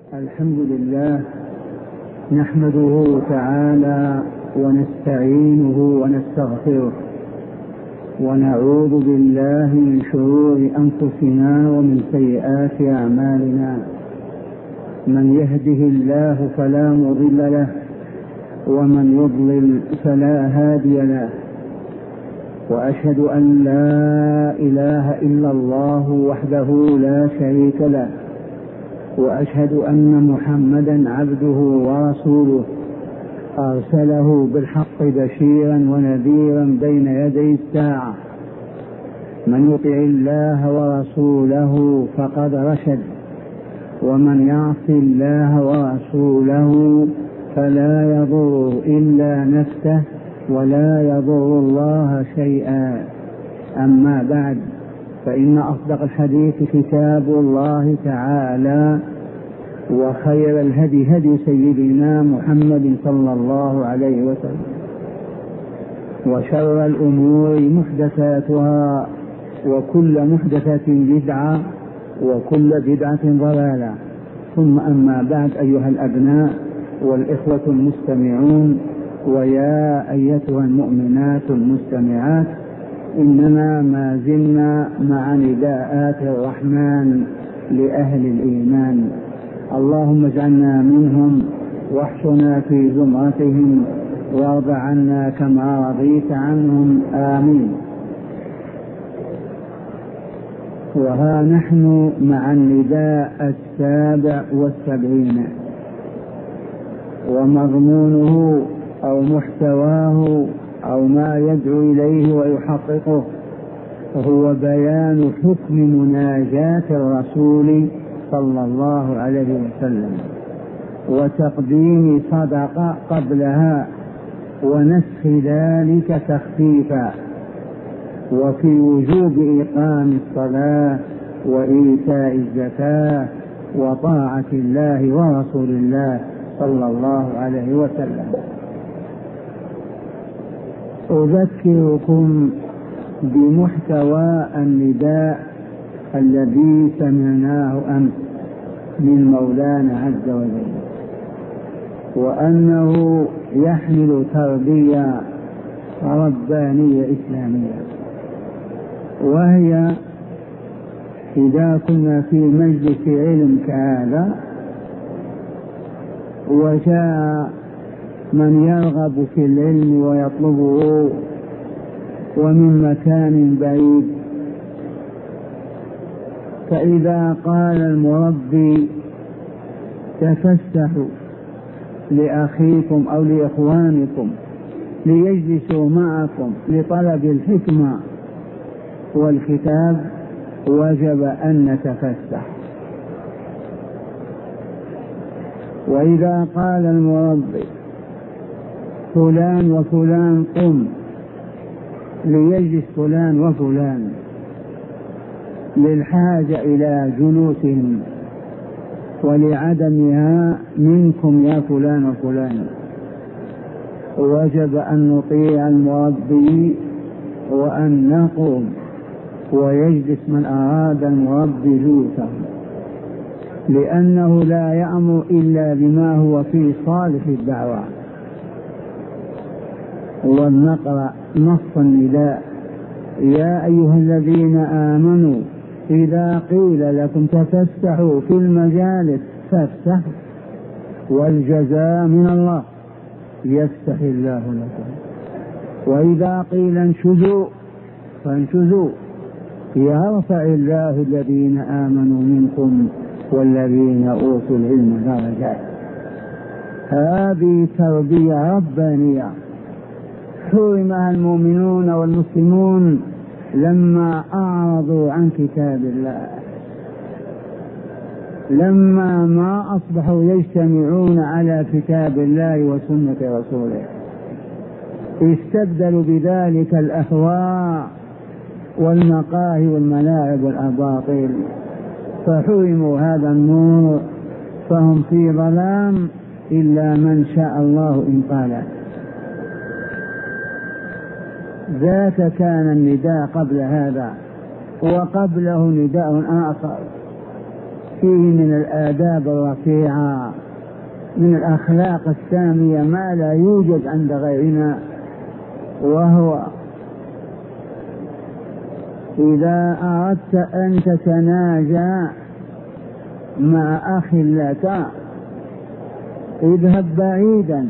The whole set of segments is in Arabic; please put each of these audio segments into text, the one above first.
الحمد لله نحمده تعالى ونستعينه ونستغفره ونعوذ بالله من شرور أنفسنا ومن سيئات أعمالنا. من يهده الله فلا مضل له ومن يضلل فلا هادي له، وأشهد أن لا إله إلا الله وحده لا شريك له، وأشهد أن محمدا عبده ورسوله أرسله بالحق بشيرا ونذيرا بين يدي الساعة. من يطع الله ورسوله فقد رشد، ومن يعص الله ورسوله فلا يضر إلا نفسه ولا يضر الله شيئا. أما بعد، فإن أصدق الحديث كتاب الله تعالى، وخير الهدي هدي سيدنا محمد صلى الله عليه وسلم، وشر الأمور محدثاتها، وكل محدثة بدعة، وكل بدعة ضلالة. ثم أما بعد، أيها الأبناء والإخوة المستمعون، ويا أيتها المؤمنات المستمعات، إننا ما زلنا مع نداءات الرحمن لأهل الإيمان. اللهم اجعلنا منهم واحشنا في زمرتهم، وارض عنا كما رضيت عنهم، آمين. وها نحن مع النداء 77، ومضمونه أو محتواه أو ما يدعو إليه ويحققه هو بيان حكم مناجاة الرسول صلى الله عليه وسلم، وتقديم صدقة قبلها، ونسخ ذلك تخفيفا، وفي وجوب إقام الصلاة وإيتاء الزكاة وطاعة الله ورسول الله صلى الله عليه وسلم. أذكركم بمحتوى النداء الذي سمعناه أمس من مولانا عز وجل، وأنه يحمل تربية ربانية إسلامية، وهي إذا كنا في مجلس علم كهذا وجاء من يرغب في العلم ويطلبه ومن مكان بعيد، فإذا قال المربي تفسحوا لأخيكم أو لإخوانكم ليجلسوا معكم لطلب الحكمة والكتاب، وجب أن نتفسح. وإذا قال المربي فلان وفلان قم ليجلس فلان وفلان للحاجة إلى جلوسهم ولعدمها منكم يا فلان وفلان، وجب أن نطيع المربي وأن نقوم ويجلس من أراد المربي جلوسه، لأنه لا يأمر إلا بما هو في صالح الدعوة. ولنقرأ نص النداء: يا أيها الذين آمنوا إذا قيل لكم تفسحوا في المجالس فافسحوا، والجزاء من الله يفتح الله لكم. وإذا قيل انشزوا فانشزوا، يرفع الله الذين آمنوا منكم والذين أوتوا العلم درجات. هذه تربية ربانية حرمها المؤمنون والمسلمون لما أعرضوا عن كتاب الله، لما ما أصبحوا يجتمعون على كتاب الله وسنة رسوله، استبدلوا بذلك الأهواء والمقاهي والملاعب والأباطيل، فحرموا هذا النور، فهم في ظلام إلا من شاء الله إن قال. ذاك كان النداء قبل هذا، وقبله نداء آخر فيه من الآداب الرفيعة، من الأخلاق السامية ما لا يوجد عند غيرنا، وهو إذا أردت أن تتناجى مع أخ لك اذهب بعيدا،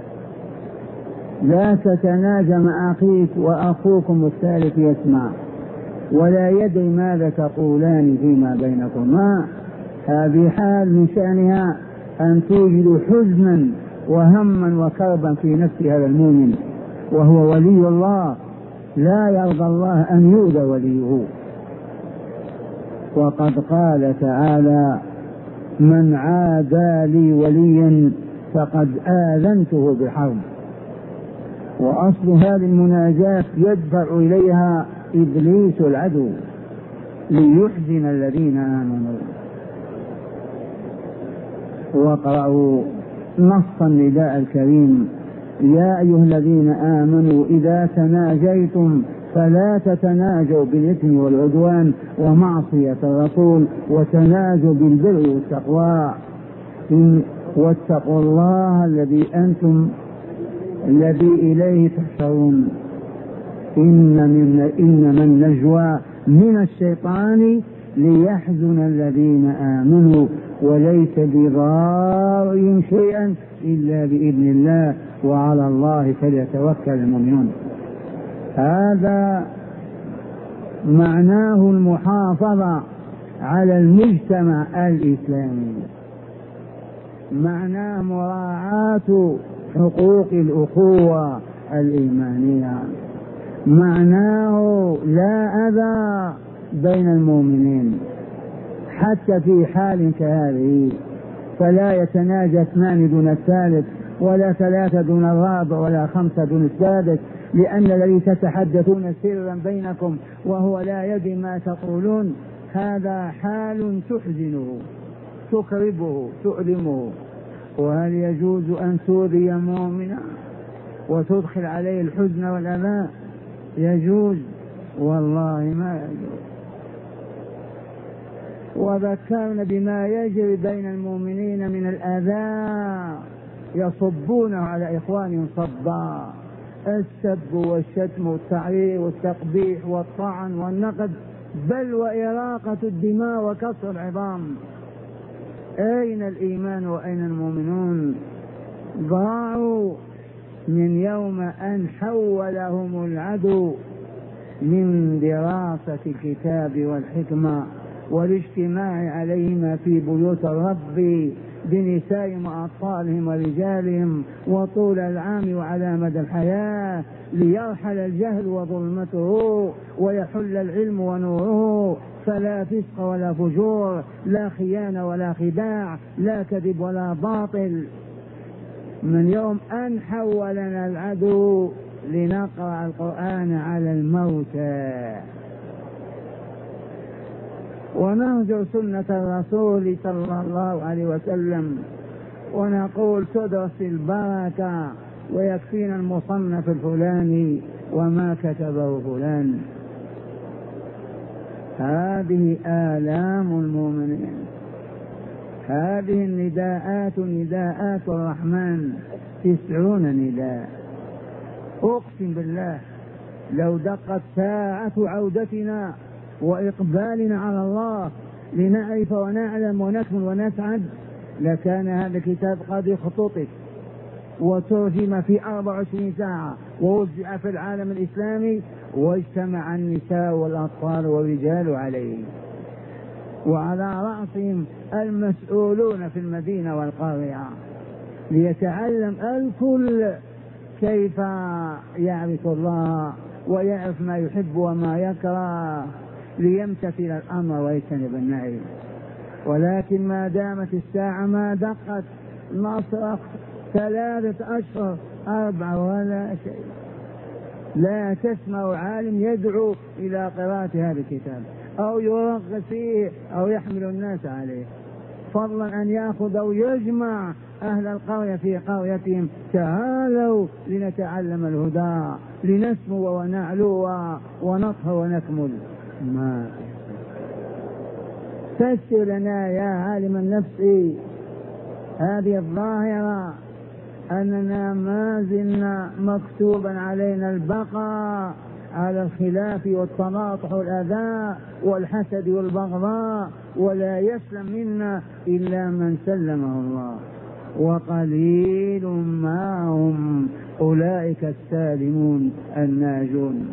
لا تتناجى مع أخيك وأخوكم الثالث يسمع ولا يدري ماذا تقولان فيما بينكما. هذه حال من شأنها أن توجد حزنا وهما وكربا في نفس هذا المؤمن، وهو ولي الله، لا يرضى الله أن يؤذى وليه. وقد قال تعالى: من عادى لي وليا فقد آذنته بالحرب. وأصل هذه المناجاة يدفع إليها إبليس العدو ليحزن الذين آمنوا. واقرأوا نص النداء الكريم: يا أيها الذين آمنوا إذا تناجيتم فلا تتناجوا بالإثم والعدوان ومعصية الرسول، وتناجوا بالبر والتقوى، واتقوا الله الذي إليه تحشرون. إنما النجوى من الشيطان ليحزن الذين آمنوا وليس بضار شيئا إلا بإذن الله وعلى الله فليتوكل المؤمنون. هذا معناه المحافظة على المجتمع الإسلامي، معناه مراعاة حقوق الأخوة الإيمانية، معناه لا أذى بين المؤمنين حتى في حال كهذه. فلا يتناجى اثنان دون الثالث، ولا ثلاثة دون الرابع، ولا خمسة دون السادس، لأن الذي تتحدثون سرا بينكم وهو لا يدري ما تقولون هذا حال تحزنه تكربه تؤلمه. وهل يجوز أن تؤذي مؤمنا وتدخل عليه الحزن والأذى؟ يجوز؟ والله ما يجوز. وذكرنا بما يجري بين المؤمنين من الأذى، يصبون على إخوانهم صبا، السب والشتم والتعريض والتقبيح والطعن والنقد، بل وإراقة الدماء وكسر العظام. أين الإيمان وأين المؤمنون؟ ضاعوا من يوم أن حولهم العدو من دراسة الكتاب والحكمة والاجتماع عليهما في بيوت الرب بنسائهم وأطفالهم ورجالهم وطول العام وعلى مدى الحياة، ليرحل الجهل وظلمته ويحل العلم ونوره، فلا فسق ولا فجور، لا خيانة ولا خداع، لا كذب ولا باطل. من يوم أن حولنا العدو لنقرأ القرآن على الموتى ونهجر سنة الرسول صلى الله عليه وسلم، ونقول تدرس البركة ويكفينا المصنف الفلاني وما كتبه فلان. هذه آلام المؤمنين، هذه النداءات نداءات الرحمن 90 نداء. أقسم بالله لو دقت ساعة عودتنا وإقبالنا على الله لنعرف ونعلم ونكمل ونسعد لكان هذا الكتاب قد اختطف وترجم في 24 ساعة ووزع في العالم الإسلامي، واجتمع النساء والأطفال والرجال عليه، وعلى رأسهم المسؤولون في المدينة والقرية، ليتعلم الكل كيف يعرف الله ويعرف ما يحب وما يكره، ليمتثل الأمر ويجتنب النهي. ولكن ما دامت الساعة ما دقت، نصرخ 3 أشهر 4 ولا شيء، لا تسمع عالم يدعو إلى قراءة هذا الكتاب أو يرغب فيه أو يحمل الناس عليه، فضلا أن يأخذ أو يجمع أهل القرية في قريتهم: تعالوا لنتعلم الهدى لنسمو ونعلو ونطهر ونكمل. ما فسر لنا يا عالم النفس هذه الظاهرة أننا ما زلنا مكتوبا علينا البقاء على الخلاف والتناطح والأذى والحسد والبغضاء، ولا يسلم منا إلا من سلمه الله، وقليل ما هم أولئك السالمون الناجون.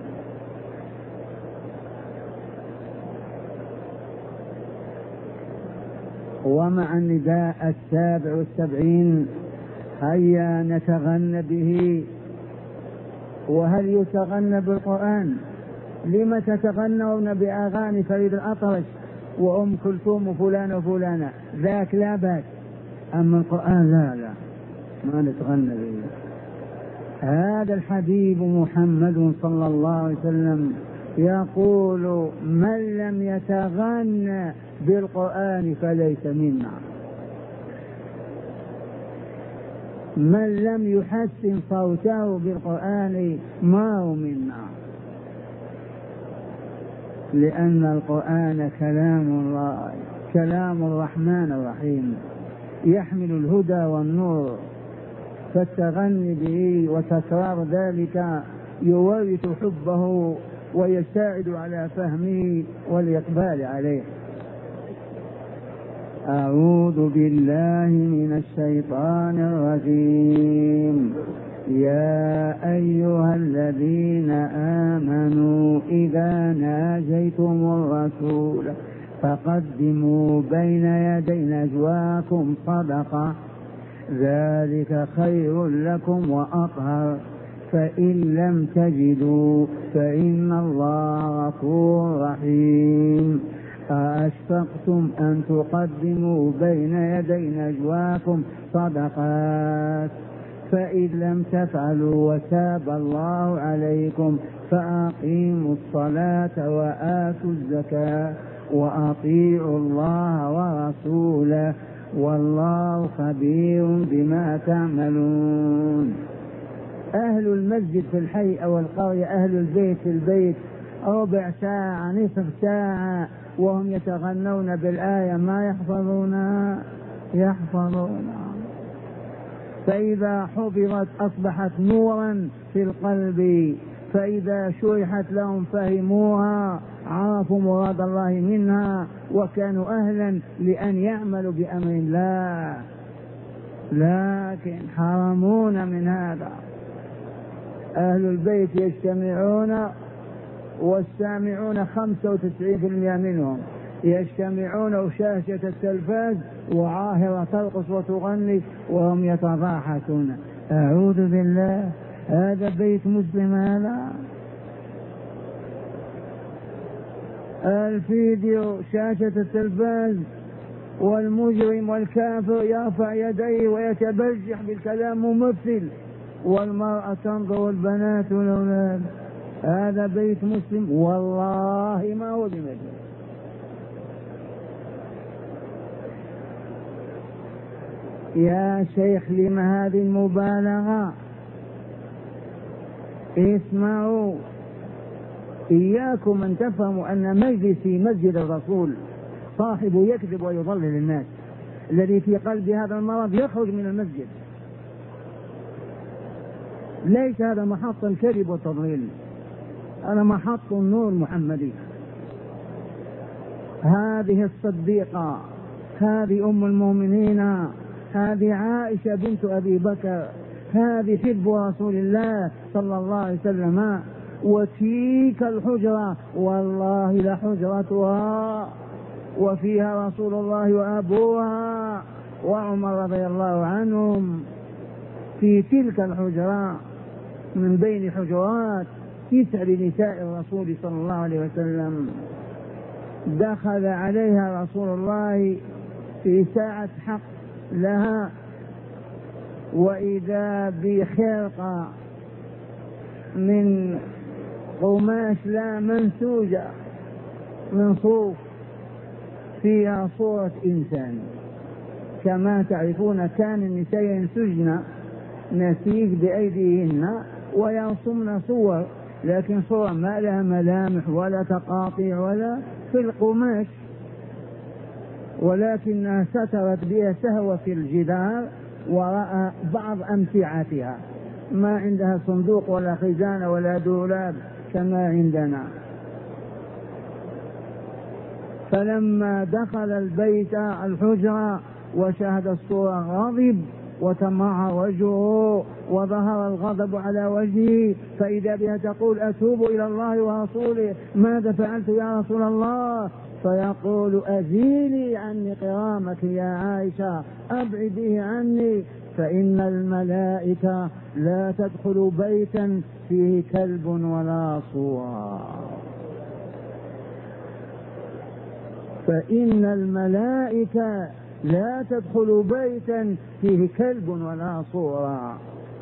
ومع النداء 77 هيا نتغنى به. وهل يتغنى بالقرآن؟ لم تتغنون بأغاني فريد الأطرش وأم كلثوم وفلان وفلانة؟ ذاك لا بأس، أما القرآن لا ما نتغنى به. هذا الحبيب محمد صلى الله عليه وسلم يقول: من لم يتغنى بالقرآن فليس منا، من لم يحسن صوته بالقرآن ما هو منا، لأن القرآن كلام الله، كلام الرحمن الرحيم، يحمل الهدى والنور، فالتغني به وتكرار ذلك يورث حبه ويساعد على فهمه والإقبال عليه. أعوذ بالله من الشيطان الرجيم. يا أيها الذين آمنوا إذا ناجيتم الرسول فقدموا بين يدي نجواكم صدقة ذلك خير لكم وأطهر، فإن لم تجدوا فإن الله غفور رحيم. أأشفقتم أن تقدموا بين يدي نجواكم صدقات فإن لم تفعلوا وتاب الله عليكم فأقيموا الصلاة وآتوا الزكاة وأطيعوا الله ورسوله والله خبير بما تعملون. أهل المسجد في الحي أو القرية، أهل البيت في البيت، ربع ساعة نصف ساعة وهم يتغنون بالآية ما يحفظونها. فإذا حفظت أصبحت نورا في القلب، فإذا شرحت لهم فهموها، عرفوا مراد الله منها، وكانوا أهلا لأن يعملوا بأمر الله، لكن حرمون من هذا. أهل البيت يجتمعون والسامعون 95% منهم يجتمعون وشاشة التلفاز وعاهرة ترقص وتغني وهم يتضاحكون. أعوذ بالله، هذا بيت مسلم؟ هذا الفيديو شاشة التلفاز، والمجرم والكافر يرفع يديه ويتبجح بالكلام ممثل، والمرأة تنظر والبنات والأولاد. هذا بيت مسلم؟ والله ما هو بمجلس. يا شيخ لم هذه المبالغة؟ اسمعوا، إياكم أن تفهموا أن مجلسي مسجد الرسول صاحبه يكذب ويضلل الناس. الذي في قلب هذا المرض يخرج من المسجد. ليس هذا محط الكذب والتضليل، هذا محط النور المحمدي. هذه الصديقة، هذه أم المؤمنين، هذه عائشة بنت أبي بكر، هذه حب رسول الله صلى الله عليه وسلم. وتلك الحجرة والله لحجرتها وفيها رسول الله وأبوها وعمر رضي الله عنهم. في تلك الحجرة من بين حجرات 9 لنساء الرسول صلى الله عليه وسلم، دخل عليها رسول الله في ساعة حق لها، وإذا بخرقة من قماش لا منسوجة من صوف فيها صورة إنسان. كما تعرفون كان النساء ينسجن نسيج بأيديهن ويرسمن صور، لكن صور ما لها ملامح ولا تقاطيع ولا في القماش. ولكنها سترت بها سهوة في الجدار وراء بعض أمتعتها، ما عندها صندوق ولا خزانة ولا دولاب كما عندنا. فلما دخل البيت الحجرة وشاهد الصورة غضب وتمعر وجهه وظهر الغضب على وجهه، فإذا بها تقول أتوب إلى الله ورسوله، ماذا فعلت يا رسول الله؟ فيقول أزيلي عني قرامك يا عائشة، أبعديه عني، فإن الملائكة لا تدخل بيتا فيه كلب ولا صورة، فإن الملائكة لا تدخل بيتا فيه كلب ولا صورة.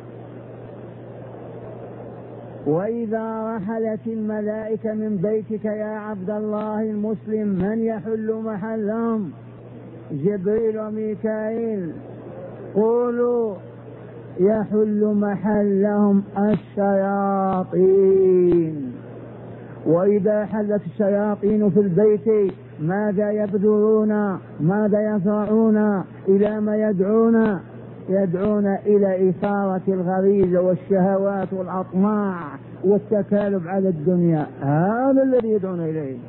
وإذا رحلت الملائكة من بيتك يا عبد الله المسلم من يحل محلهم؟ جبريل وميكائيل. قولوا يحل محلهم الشياطين. وإذا حلت الشياطين في البيت ماذا يبذلون؟ ماذا يزرعون؟ إلى ما يدعون؟ يدعون إلى إثارة الغريزة والشهوات والأطماع والتكالب على الدنيا، هذا الذي يدعون إليه.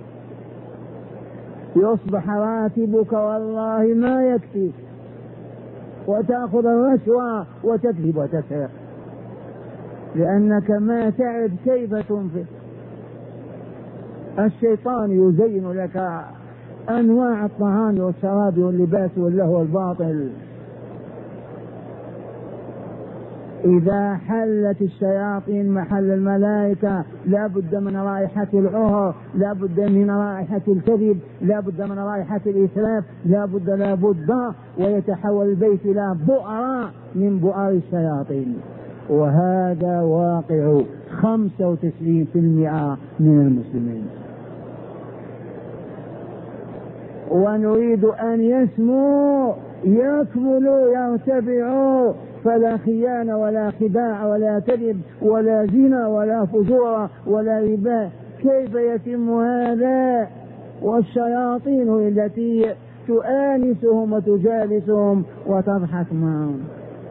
يصبح راتبك والله ما يكفي، وتأخذ الرشوة وتكذب وتسرق، لأنك ما تعرف كيف تنفق. الشيطان يزين لك أنواع الطعام والشراب واللباس واللهو والباطل. إذا حلت الشياطين محل الملائكة لا بد من رائحة العهر، لا بد من رائحة الكذب، لا بد من رائحة الإسراف، لا بد ويتحول البيت إلى بؤر من بؤر الشياطين. وهذا واقع 95% من المسلمين. ونريد أن يسموا يكملوا يرتفعوا، فلا خيانة ولا خداع ولا كذب ولا زنا ولا فجور ولا ربا. كيف يتم هذا والشياطين التي تؤانسهم وتجالسهم وتضحك معهم؟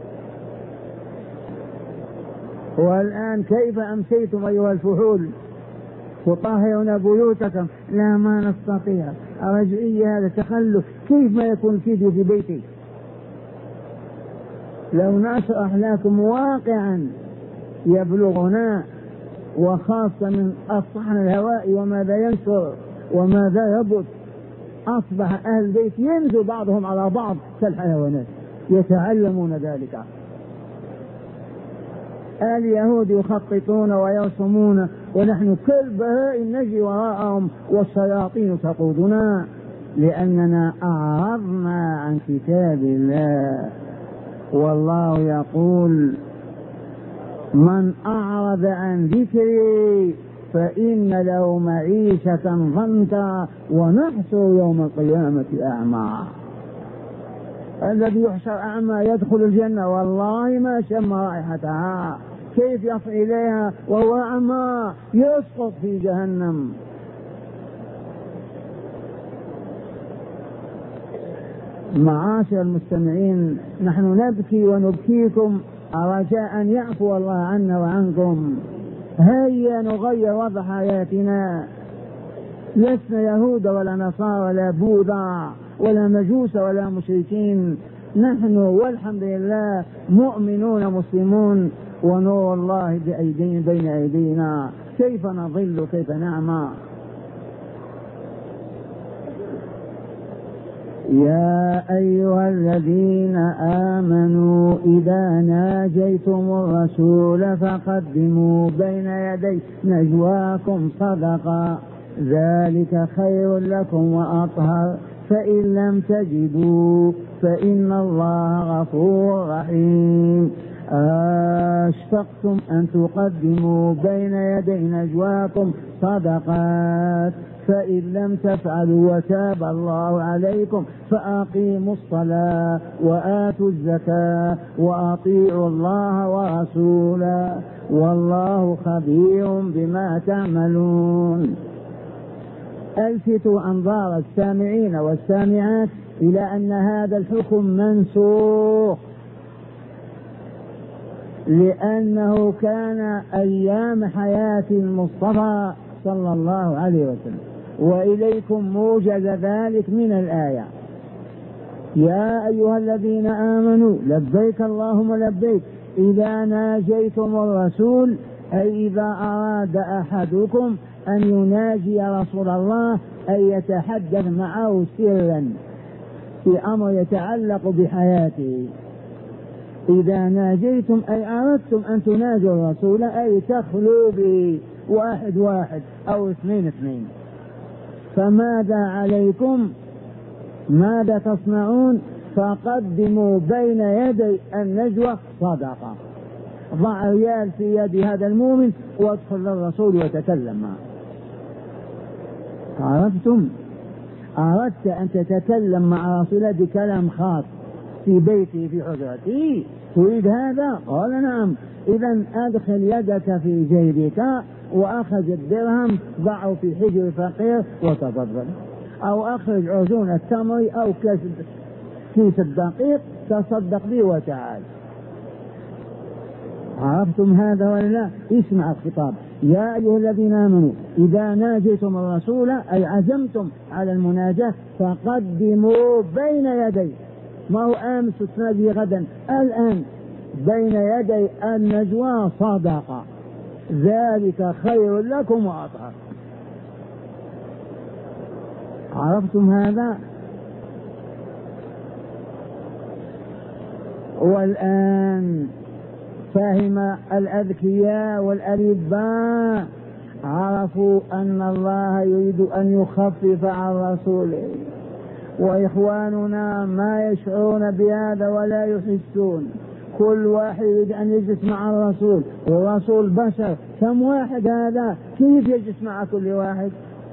والآن كيف أمسيتم أيها الفحول؟ تطهرون بيوتكم؟ لا ما نستطيع، رجعية، هذا تخلف. كيف ما يكون الفيديو في بيتي؟ لو نشرح لكم واقعا يبلغنا، وخاصة من الصحن الهوائي وماذا ينشر وماذا يبث، أصبح أهل البيت ينزل بعضهم على بعض كالحيوانات، يتعلمون ذلك. اليهود يخططون ويرسمون، ونحن كالبهائم نجري وراءهم والشياطين تقودنا، لأننا أعرضنا عن كتاب الله. والله يقول من أعرض عن ذكري فإن له معيشة ضنكا ونحشر يوم القيامة أعمى. الذي يحشر أعمى يدخل الجنة والله ما شم رائحتها، كيف يصل إليها وهو أعمى؟ يسقط في جهنم. معاشر المستمعين، نحن نبكي ونبكيكم رجاء أن يعفو الله عنا وعنكم. هيا نغير وضع حياتنا، لسنا يهود ولا نصارى ولا بوذا ولا مجوس ولا مشركين، نحن والحمد لله مؤمنون مسلمون، ونور الله بين أيدينا. كيف نضل كيف نعمى؟ يا أيها الذين آمنوا إذا ناجيتم الرسول فقدموا بين يدي نجواكم صدقة، ذلك خير لكم وأطهر، فإن لم تجدوا فإن الله غفور رحيم. أشفقتم أن تقدموا بين يدي نجواكم صدقات، فإن لم تفعلوا وتاب الله عليكم فأقيموا الصلاة وآتوا الزكاة وأطيعوا الله ورسوله والله خبير بما تعملون. ألفتوا أنظار السامعين والسامعات إلى أن هذا الحكم منسوخ، لأنه كان أيام حياة المصطفى صلى الله عليه وسلم، وإليكم موجز ذلك من الآية: يا أيها الذين آمنوا لبيك اللهم لبيك إذا ناجيتم الرسول، أي إذا أراد أحدكم أن يناجي رسول الله أن يتحدث معه سرا في أمر يتعلق بحياته. إذا ناجيتم أي أردتم أن تناجوا الرسول، أي تخلوا به واحد واحد أو اثنين اثنين. فماذا عليكم؟ ماذا تصنعون؟ فقدموا بين يدي النجوى صدقة. ضع ريال في يد هذا المؤمن وادخل للرسول وتكلم معه. عرفتم؟ أردت أن تتكلم مع رسول بكلام خاص في بيته في حجرته، تريد هذا؟ قال نعم. إذا أدخل يدك في جيبك وأخذ الدرهم ضعه في حجر فقير وتفضل، أو أخرج عجون التمر أو كيس الدقيق تصدق به وتعال. عرفتم هذا ولا لا؟ اسمع الخطاب: يا أيها الذين آمنوا إذا ناجيتم الرسول، أي عزمتم على المناجاة، فقدموا بين يدي، ما هو أمس تناجي غدا، الآن بين يدي النجوى صدقة، ذلك خير لكم وأطهر. عرفتم هذا؟ والآن فهم الأذكياء والألباء، عرفوا أن الله يريد أن يخفف عن رسوله، وإخواننا ما يشعرون بهذا ولا يحسون. كل واحد يريد أن يجلس مع الرسول، والرسول بشر، كم واحد هذا؟ كيف يجلس مع كل واحد؟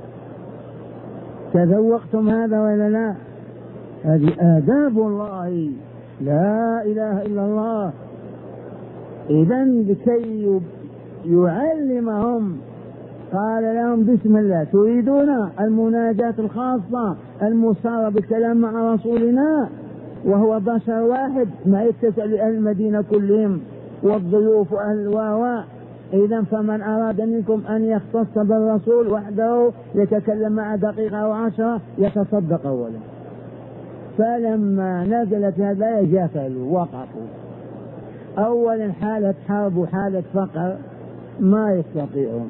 تذوقتم هذا ولا لا؟ هذه آداب الله، لا إله إلا الله. إذن لكي يعلمهم قال لهم: بسم الله، تريدون المناجاة الخاصة المصارة بالكلام مع رسولنا وهو بشر واحد، ما يتسع لأهل المدينة كلهم والضيوف وأهل الواواء. إذن فمن أراد منكم أن يختص بالرسول وحده يتكلم مع دقيقة أو 10 يتصدق أولا. فلما نزلت هذا جفلوا وقفوا. أولا حالة حرب وحالة فقر ما يستطيعون.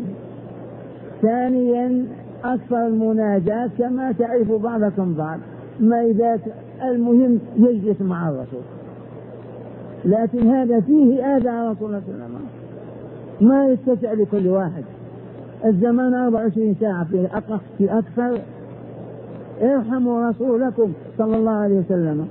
ثانيا أكثر المناجاة كما تعرف بعضكم بعض، ما إذا المهم يجلس مع الرسول، لكن هذا فيه آذى على رسول الله صلى الله عليه وسلم، ما يستطيع لكل واحد. الزمان 24 ساعة في أكثر. ارحموا رسولكم صلى الله عليه وسلم.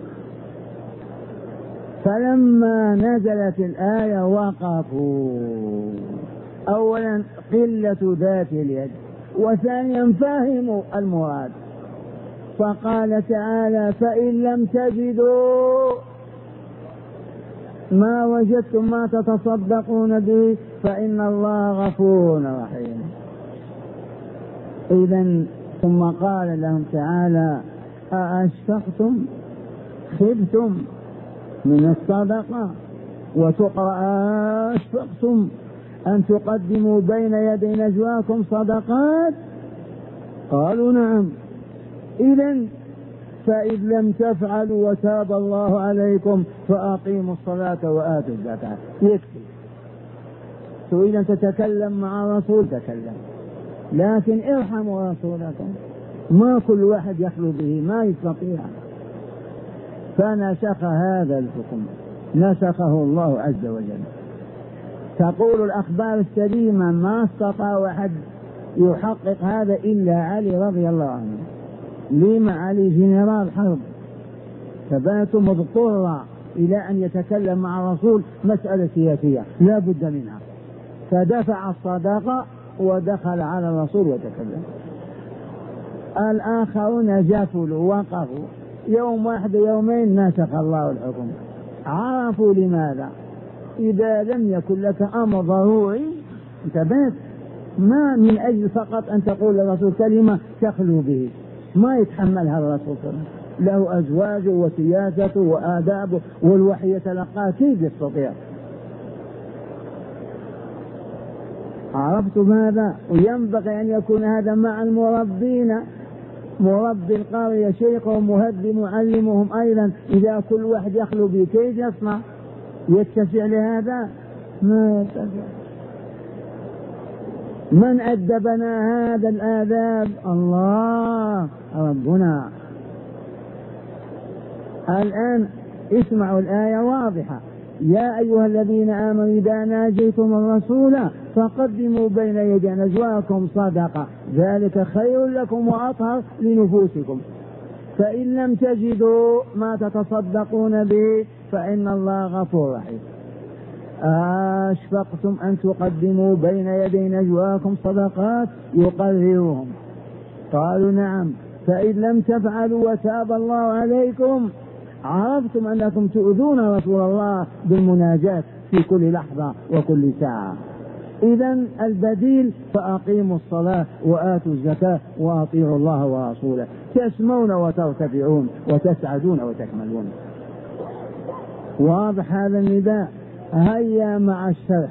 فلما نزلت الآية وقفوا. أولا قلة ذات اليد، وثانيا فهموا المراد. فقال تعالى: فإن لم تجدوا ما وجدتم ما تتصدقون به فإن الله غفور رحيم. إذن ثم قال لهم تعالى: أأشفقتم خفتم من الصدقة وتقرأ أشفقتم أن تقدموا بين يدي نجواكم صدقات؟ قالوا نعم. إذن فإذ لم تفعلوا وتاب الله عليكم فأقيموا الصلاة وآتوا الزكاة. يكفي. تريد أن تتكلم مع الرسول تكلم، لكن ارحموا رسولكم، ما كل واحد يخلو به، ما يستطيع. فنسخ هذا الحكم، نسخه الله عز وجل. تقول الأخبار السليمة ما استطاع أحد يحقق هذا إلا علي رضي الله عنه. لما؟ علي جنرال حرب، فبات مضطرا إلى أن يتكلم مع الرسول مسألة سياسية لا بد منها، فدفع الصداقة ودخل على الرسول وتكلم. الآخرون جفلوا وقفوا، يوم واحد يومين نسخ الله الحكم. عرفوا لماذا. إذا لم يكن لك أمر ضروري انتبهت، ما من أجل فقط أن تقول للرسول كلمة تخلو به، ما يتحملها الرسول صلى الله عليه وسلم. له أزواجه وسياسته وآدابه والوحي يتلقاه، كيف يستطيع؟ عرفتم هذا؟ وينبغي أن يكون هذا مع المربين، مربي القرية شيخهم مهذب معلمهم أيضا. إذا كل واحد يخلو به كيف يصنع؟ يتسع لهذا؟ ما يتسع. من أدبنا هذا الآداب؟ الله ربنا. الآن اسمعوا الآية واضحة: يا أيها الذين آمنوا إذا ناجيتم الرسول فقدموا بين يدي نجواكم صدقة ذلك خير لكم وأطهر لنفوسكم فإن لم تجدوا ما تتصدقون به فإن الله غفور رحيم. أشفقتم أن تقدموا بين يدي نجواكم صدقات يقررهم؟ قالوا نعم. فإن لم تفعلوا وتاب الله عليكم عرفتم أنكم تؤذون رسول الله بالمناجاة في كل لحظة وكل ساعة. إذن البديل فأقيموا الصلاة وآتوا الزكاة وأطيعوا الله ورسوله تسمون وترتفعون وتسعدون وتكملون. واضح هذا النداء؟ هيا مع الشرح.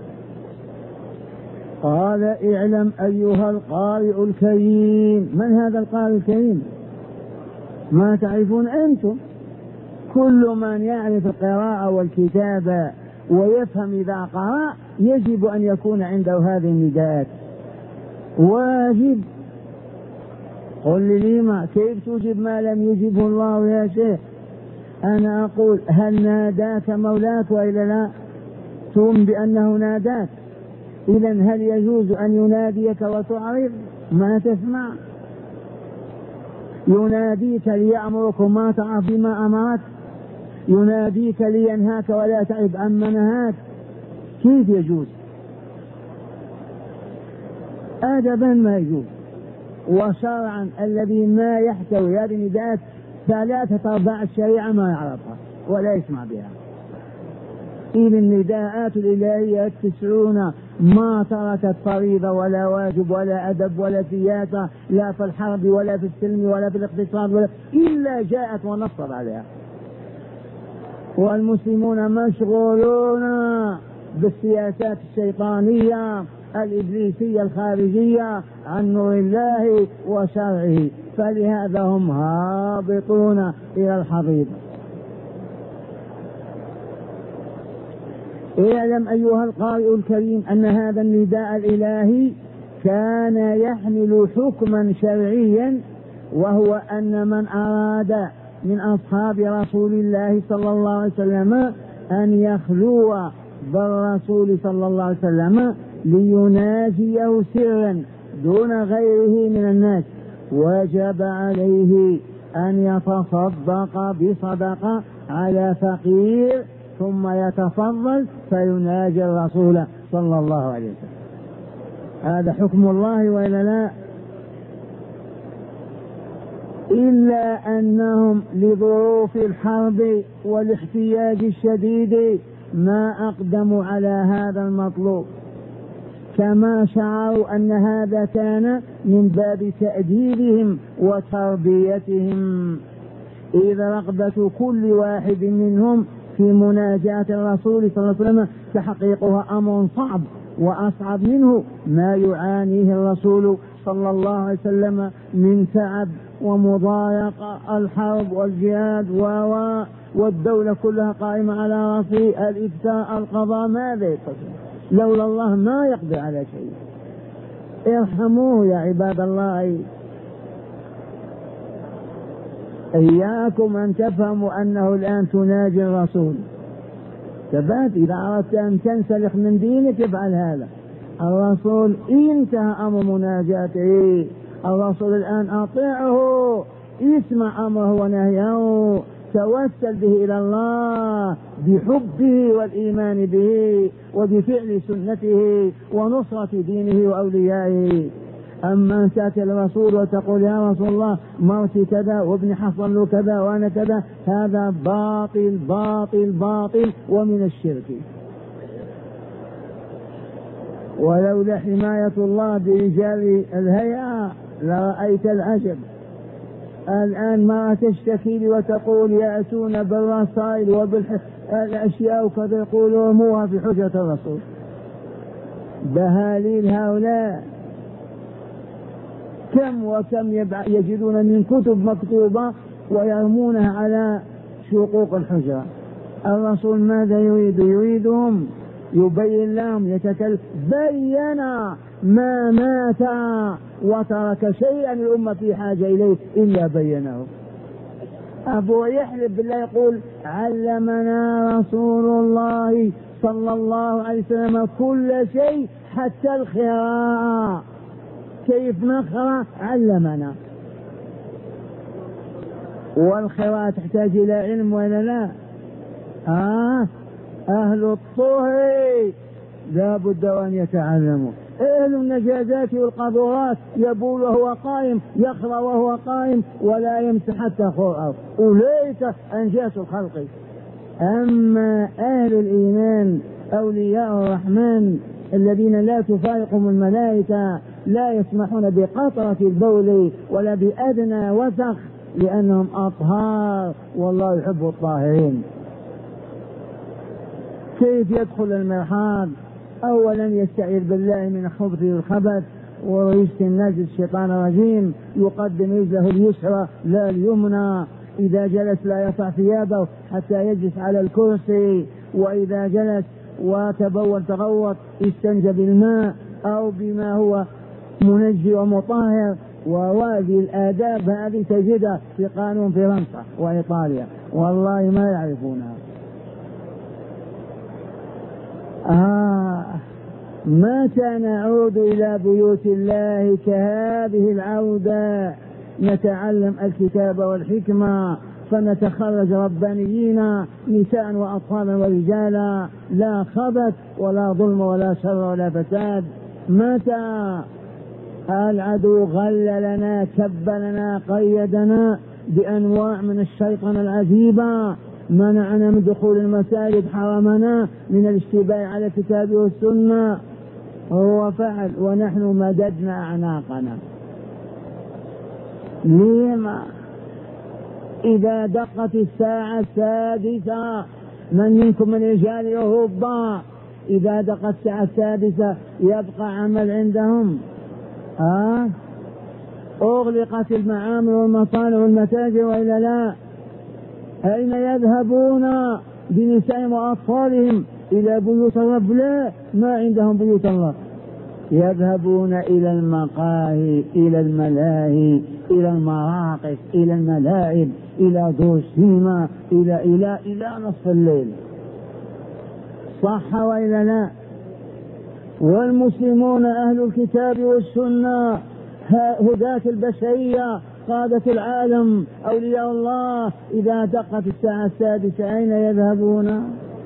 قال: اعلم أيها القارئ الكريم. من هذا القارئ الكريم؟ ما تعرفون أنتم؟ كل من يعرف القراءة والكتابة ويفهم إذا قرأ يجب أن يكون عنده هذه النداءات، واجب. قل لي ما كيف تجيب ما لم يجبه الله يا شيخ؟ أنا أقول: هل ناداك مولاك وإلا لا؟ تؤمن بأنه ناداك، إذن هل يجوز أن يناديك وتعرض ما تسمع؟ يناديك ليأمرك ما تعرف بما أمرك، يناديك لينهاك ولا تعرف عما نهاك، كيف يجوز؟ أدبا ما يجوز. وشرعا الذي ما يحتوي هذه النداءات 3/4 الشريعة ما يعرفها ولا يسمع بها. إذ النداءات الإلهية 90 ما تركت فريضة ولا واجب ولا أدب ولا سياسة، لا في الحرب ولا في السلم ولا في الاقتصاد ولا إلا جاءت ونصت عليها. والمسلمون مشغولون بالسياسات الشيطانية الإبليسية الخارجية عن نور الله وشرعه، فلهذا هم هابطون إلى الحضيض. اعلم أيها القارئ الكريم أن هذا النداء الإلهي كان يحمل حكما شرعيا، وهو أن من أراد من أصحاب رسول الله صلى الله عليه وسلم أن يخلو بالرسول صلى الله عليه وسلم ليناجيه سرا دون غيره من الناس وجب عليه أن يتصدق بصدقة على فقير ثم يتفضل فيناجي الرسول صلى الله عليه وسلم. هذا حكم الله وإلا لا؟ إلا أنهم لظروف الحرب والاحتياج الشديد ما أقدموا على هذا المطلوب، كما شعروا أن هذا كان من باب تأديبهم وتربيتهم، إذ رغبة كل واحد منهم في مناجاة الرسول صلى الله عليه وسلم تحقيقها أمر صعب، وأصعب منه ما يعانيه الرسول صلى الله عليه وسلم من تعب ومضايقة الحرب والجهاد والدولة كلها قائمة على رأسه، الإفتاء القضاء ماذا يقصد؟ لولا الله ما يقدر على شيء. ارحموه يا عباد الله. إياكم أن تفهموا أنه الآن تناجي الرسول. ثبات إذا أردت أن تنسلخ من دينك افعل هذا. الرسول انتهى أمر مناجاته، الرسول الآن أطيعه، اسمع أمره ونهيه، توسل به إلى الله بحبه والإيمان به وبفعل سنته ونصرة دينه وأوليائه. أما أن تأتي الرسول وتقول يا رسول الله موتي كذا وابن حصل له كذا وأنا كذا، هذا باطل باطل باطل ومن الشرك. ولولا حماية الله برجال الهيئة لرأيت العجب. الآن ما تشتكي لي وتقول يأتون بالرسائل وبالأشياء وكذا يقولوا رموها في حجة الرسول. بهاليل هؤلاء كم وكم يجدون من كتب مكتوبة ويرمونها على شقوق الحجرة. الرسول ماذا يريد؟ يريدهم يبين لهم يتكلم بين ما مات وترك شيئا الأمة في حاجة إليه إلا بينه. أبو يحلف بالله يقول علمنا رسول الله صلى الله عليه وسلم كل شيء حتى الخراء، كيف نخرى علمنا. والخراء تحتاج إلى علم ولا لا؟ أهل الطهر لا بد أن يتعلموا. أهل النجازات والقذورات يبول وهو قائم، يخرى وهو قائم ولا يمسح حتى خرأه، أولئك أنجاس الخلق. أما أهل الإيمان أولياء الرحمن الذين لا تفارقهم الملائكة لا يسمحون بقطرة البول ولا بأدنى وسخ لأنهم أطهار والله يحب الطاهرين. كيف يدخل المرحاض؟ أولا يستعيذ بالله من الخبث والخبث ورجس النجس الشيطان الرجيم، يقدم رجله اليسرى لا اليمنى، إذا جلس لا يرفع ثيابه حتى يجلس على الكرسي، وإذا جلس وتبول تغوط استنجى بالماء أو بما هو منجي ومطهر. وهذه الآداب هذه تجدها في قانون فرنسا وإيطاليا والله ما يعرفونها. متى نعود إلى بيوت الله كهذه العودة نتعلم الكتاب والحكمة فنتخرج ربانيين نساء وأطفالا ورجالا، لا خبث ولا ظلم ولا شر ولا فساد. متى العدو غللنا كبلنا قيدنا بأنواع من الشيطان العجيبة، منعنا من دخول المساجد، حرمنا من الاشتباه على الكتاب والسنة، هو فعل ونحن مددنا أعناقنا. لما إذا دقت الساعة السادسة من منكم من رجال أوروبا إذا دقت الساعة السادسة يبقى عمل عندهم؟ أغلقت المعامل والمصانع والمتاجر وإلا لا؟ أين يذهبون بنسائهم وأطفالهم؟ إلى بيوت الرب؟ لا، ما عندهم بيوت الله. يذهبون إلى المقاهي، إلى الملاهي، إلى المراقص، إلى الملاعب، إلى دور السينما، إلى نصف الليل. صح وإلا لا؟ والمسلمون أهل الكتاب والسنة هداة البشرية قادة العالم أولياء الله إذا دقت الساعة السادسة أين يذهبون؟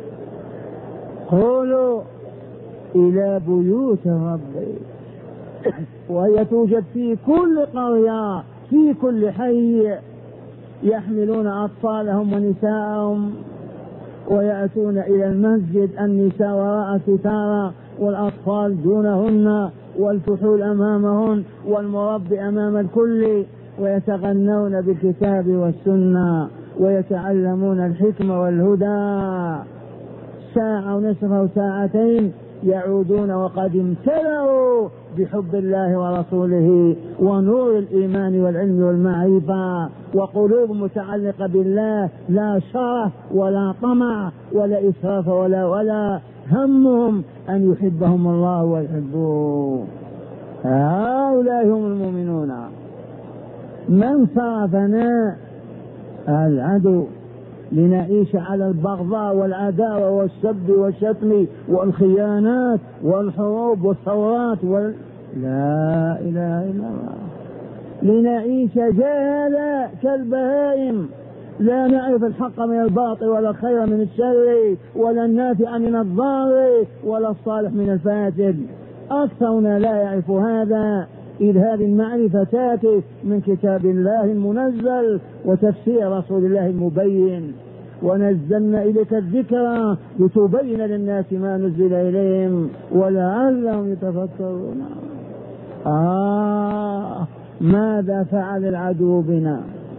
قولوا إلى بيوت ربي. وهي توجد في كل قرية في كل حي، يحملون أطفالهم ونساءهم ويأتون إلى المسجد، النساء وراء ستارة والأطفال دونهن والفحول أمامهن والمربي أمام الكل، ويتغنون بالكتاب والسنة ويتعلمون الحكمة والهدى. ساعة ونصف أو ساعتين يعودون وقد امتلأوا بحب الله ورسوله ونور الإيمان والعلم والمعرفة، وقلوب متعلقة بالله، لا شرف ولا طمع ولا إسراف ولا همهم أن يحبهم الله ويحبوه. هؤلاء هم المؤمنون. من صرفنا العدو لنعيش على البغضاء والعداوة والسب والشتم والخيانات والحروب والثورات لا إله إلا الله، لنعيش جاهلا كالبهائم، لا نعرف الحق من الباطل ولا الخير من الشر ولا النافع من الضار ولا الصالح من الفاسد. أكثرنا لا يعرف هذا، إذ هذه المعرفة تأتي من كتاب الله المنزل وتفسير رسول الله المبين. ونزلنا إليك الذكرى لتبين للناس ما نزل إليهم ولعلهم يتفكرون. ماذا فعل العدو بنا؟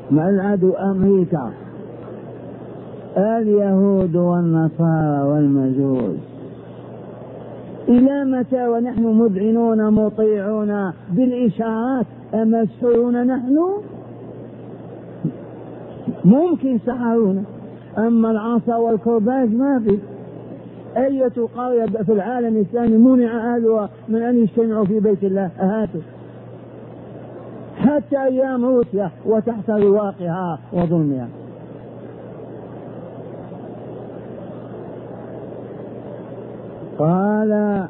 ما العدو أمريكا، اليهود والنصارى والمجوس. إلى متى ونحن مذعنون مطيعون بالإشارات؟ أمسحرون نحن؟ ممكن سحرونا، أما العصا والكرباج ما في. أية قرية في العالم الإسلامي منع أهلها من أن يجتمعوا في بيت الله؟ هاتوا حتى أيام روسيا وتحت رواقها وظلمها. قال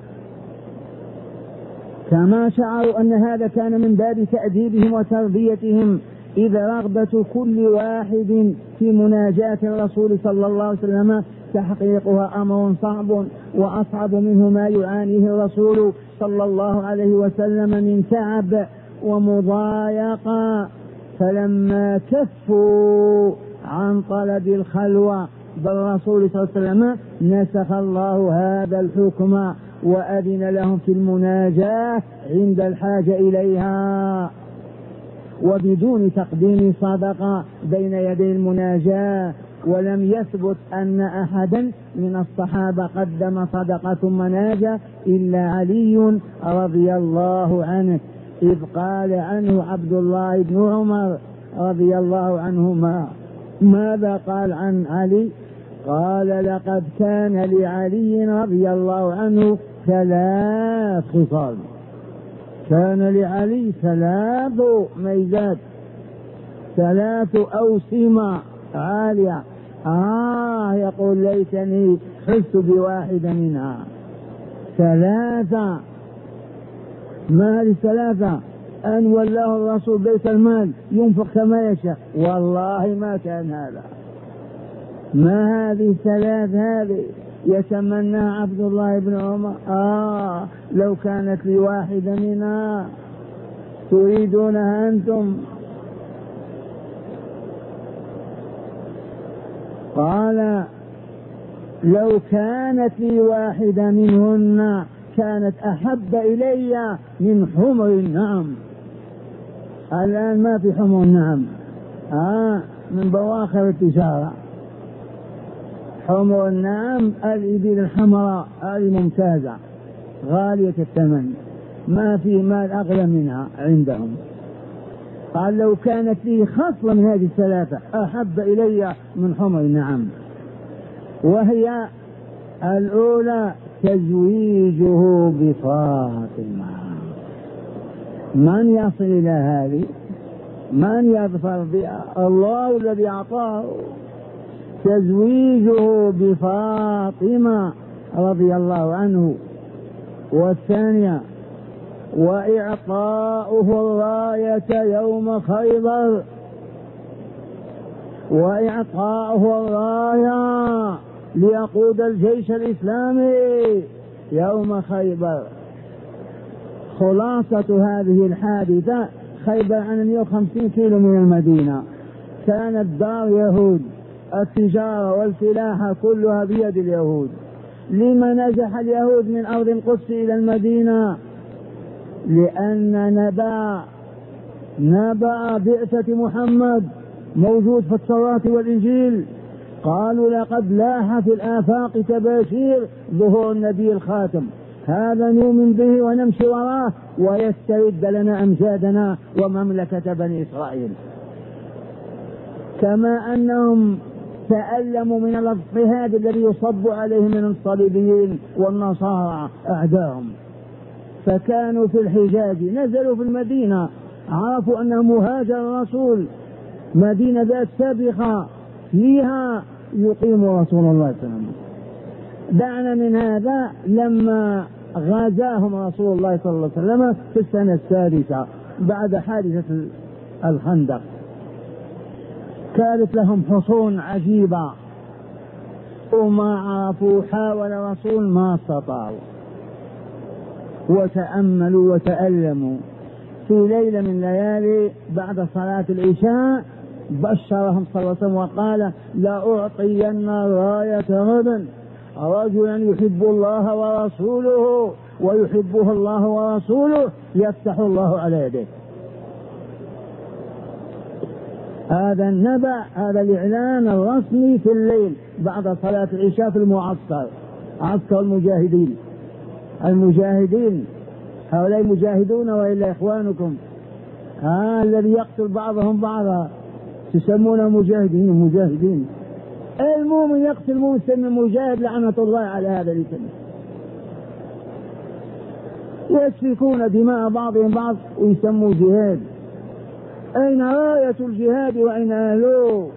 كما شعروا أن هذا كان من باب تأديبهم وتربيتهم، إذ رغبة كل واحد في مناجاة الرسول صلى الله عليه وسلم تحقيقها أمر صعب، وأصعب منه ما يعانيه الرسول صلى الله عليه وسلم من تعب ومضايقة. فلما كفوا عن طلب الخلوة بالرسول صلى الله عليه وسلم نسخ الله هذا الحكم وأذن لهم في المناجاة عند الحاجة إليها، وبدون تقديم صدقة بين يدي المناجاة. ولم يثبت أن أحدا من الصحابة قدم صدقة ثم ناجى إلا علي رضي الله عنه، إذ قال عنه عبد الله بن عمر رضي الله عنهما. ماذا قال عن علي؟ قال لقد كان لعلي رضي الله عنه 3 خصال. كان لعلي 3 ميزات، 3 أوسمة عالية. يقول ليتني حست بواحدة منها. 3. ما هذه 3؟ أن ولاه الرسول بيت المال ينفق كما يشاء، والله ما كان هذا. ما هذه 3 هذه يتمنى عبد الله بن عمر. لو كانت لي واحدة منها. تريدونها أنتم؟ قال لو كانت لي واحدة منهن كانت أحب إلي من حمر النعم. الآن ما في حمر النعم، من بواخر التجارة. حمر النعم الإبل الحمراء هذه ممتازة غالية الثمن، ما في مال أغلى منها عندهم. قال لو كانت لي خصلة من هذه 3 أحب إلي من حمر النعم. وهي الأولى تزويجه بفاطمة. من يصل إلى هذه؟ من يظفر بها؟ الله الذي أعطاه. تزويجه بفاطمة رضي الله عنه. والثانية وإعطاؤه الراية يوم خيبر، وإعطاؤه الراية ليقود الجيش الإسلامي يوم خيبر. خلاصة هذه الحادثة: خيبر عن 150 كيلو من المدينة، كانت دار يهود، التجارة والفلاحة كلها بيد اليهود. لما نجح اليهود من أرض القدس إلى المدينة؟ لأن نبأ بعثة محمد موجود في التوراة والإنجيل. قالوا لقد لاح في الآفاق تباشير ظهور النبي الخاتم، هذا نؤمن به ونمشي وراه ويسترد لنا أمجادنا ومملكة بني إسرائيل. كما أنهم تألموا من الاضطهاد الذي يصب عليهم من الصليبيين والنصارى أعداهم، فكانوا في الحجاز، نزلوا في المدينة، عرفوا أنه مهاجر الرسول، مدينة ذات سابقة فيها يقيم رسول الله صلى الله عليه وسلم. دعنا من هذا لما غزاهم رسول الله صلى الله عليه وسلم في السنة السادسة بعد حادثة الخندق، كانت لهم حصون عجيبة وما عرفوا، حاول الرسول ما استطاعوا، وتأملوا وتألموا. في ليلة من ليالي بعد صلاة العشاء بشرهم صلى الله عليه وسلم وقال: لأعطين راية غدا رجلا يحب الله ورسوله ويحبه الله ورسوله يفتح الله على يديه. هذا النبأ، هذا الإعلان الرسمي في الليل بعد صلاة العشاء في المعسكر، عسكر المجاهدين هؤلاء مجاهدون وإلا إخوانكم الذي يقتل بعضهم بعضا تسمونه مجاهدين. المؤمن يقتل مسلم مجاهد لعنة الله على هذا الاسم. يسفكون دماء بعضهم بعض ويسموا جهاد. أين راية الجهاد وأين أهله؟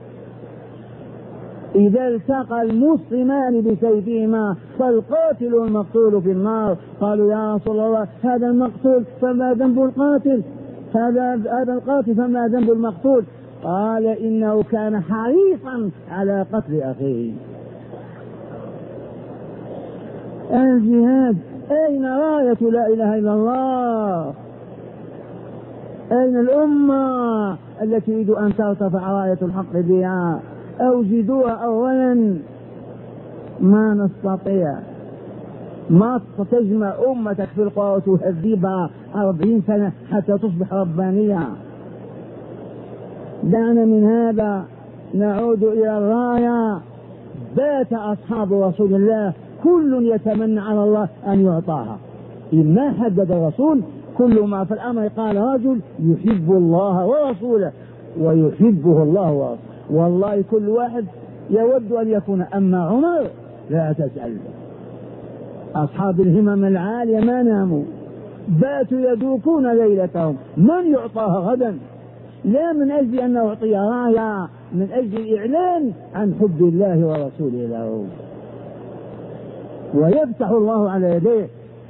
إذا التقى المسلمان بسيفهما فالقاتل والمقتول في النار. قالوا يا رسول الله هذا المقتول فما ذنب القاتل؟ هذا القاتل فما ذنب المقتول؟ قال إنه كان حريصا على قتل أخيه. الجهاد. أين راية لا إله إلا الله؟ أين الأمة التي تريد أن ترتفع راية الحق بها؟ أوجدوها أولا. ما نستطيع. ما تجمع أمتك في القرى وتهذبها 40 سنة حتى تصبح ربانية. دعنا من هذا نعود إلى الراية. بات أصحاب رسول الله كل يتمنى على الله أن يعطاها. إما حدد الرسول كل ما في الأمر قال رجل يحب الله ورسوله ويحبه الله ورسوله. والله كل واحد يود أن يكون. أما عمر لا تسأل. أصحاب الهمم العالية ما ناموا، باتوا يذوقون ليلتهم من يعطاها غدا، لا من أجل أن أعطي راية، من أجل الإعلان عن حب الله ورسوله له. ويفتح الله على يديه.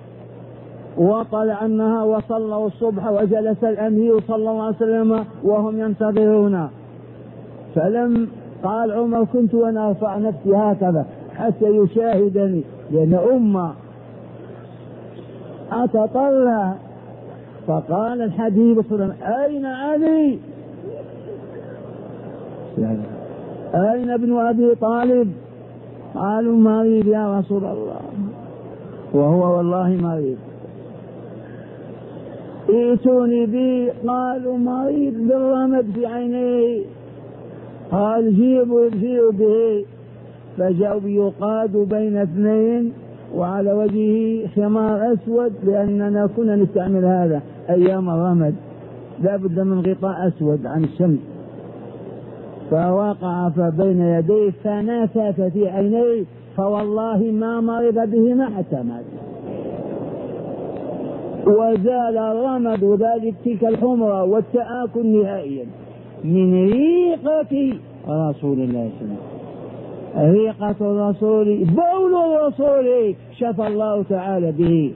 وطلع النهار وصلوا الصبح وجلس الأمير صلى الله عليه وسلم وهم ينتظرون. فلم قال عمر كنت أنا أرفع نفسي هكذا حتى يشاهدني، لأن أمة أتطلع. فقال الحبيب صلى الله عليه وسلم أين علي؟ أين ابن أبي طالب؟ قالوا مريض يا رسول الله، وهو والله مريض. ائتوني بي. قالوا مريض بالرمد في عينيه. قال جيبوا به. فجاءوا يقاد بين اثنين وعلى وجهه خمار أسود، لأننا كنا نستعمل هذا أيام الرمد، لا بد من غطاء أسود عن الشمس. فوقع بين يديه فنفث في عينيه، فوالله ما مرض بهما حتى مات. وزال الرمد وذلك تلك الحمرة والتآكل نهائيا من ريقة رسول الله صلى الله عليه وسلم. ريقة الرسول، بول الرسول شفى الله تعالى به.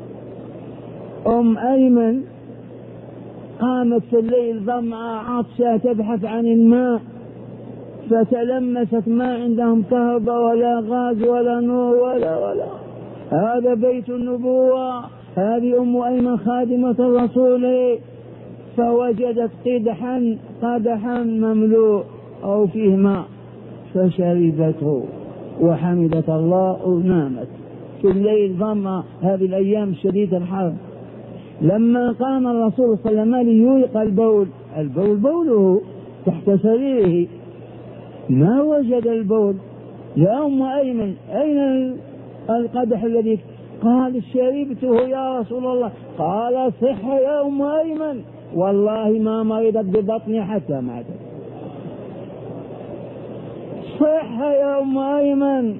أيمن قامت في الليل ظمأ عطشة تبحث عن الماء، فتلمست ما عندهم كهرباء ولا غاز ولا نور ولا هذا بيت النبوة. هذه أيمن خادمة الرسول، فوجدت قدحا مملوء أو فيه ماء فشربته وحمدت الله ونامت. في الليل ظما هذه الأيام الشديدة الحر. لما قام الرسول صلى الله عليه وسلم ليوقع البول بوله تحت سريره، ما وجد البول. يا أيمن أين القدح الذي؟ قال شربته يا رسول الله. قال صح يا أيمن، والله ما مرضت ببطني حتى ماتت. صح يا أيمن.